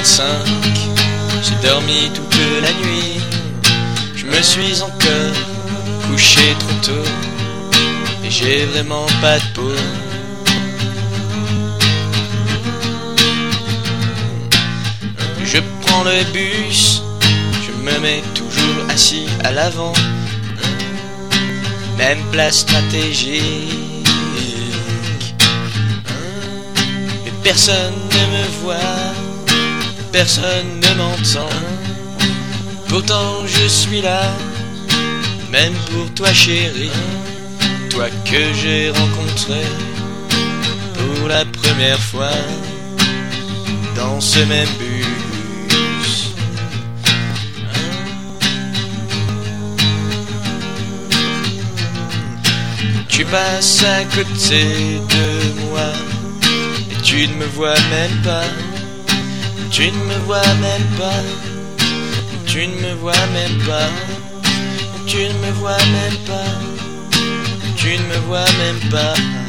25, j'ai dormi toute la nuit. Je me suis encore couché trop tôt et j'ai vraiment pas de peau. Je prends le bus, je me mets toujours assis à l'avant, même place stratégique. Mais personne ne me voit, personne ne m'entend. Pourtant je suis là, même pour toi chérie, toi que j'ai rencontré pour la première fois dans ce même bus. Tu passes à côté de moi et tu ne me vois même pas. Tu ne me vois même pas. Tu ne me vois même pas. Tu ne me vois même pas. Tu ne me vois même pas.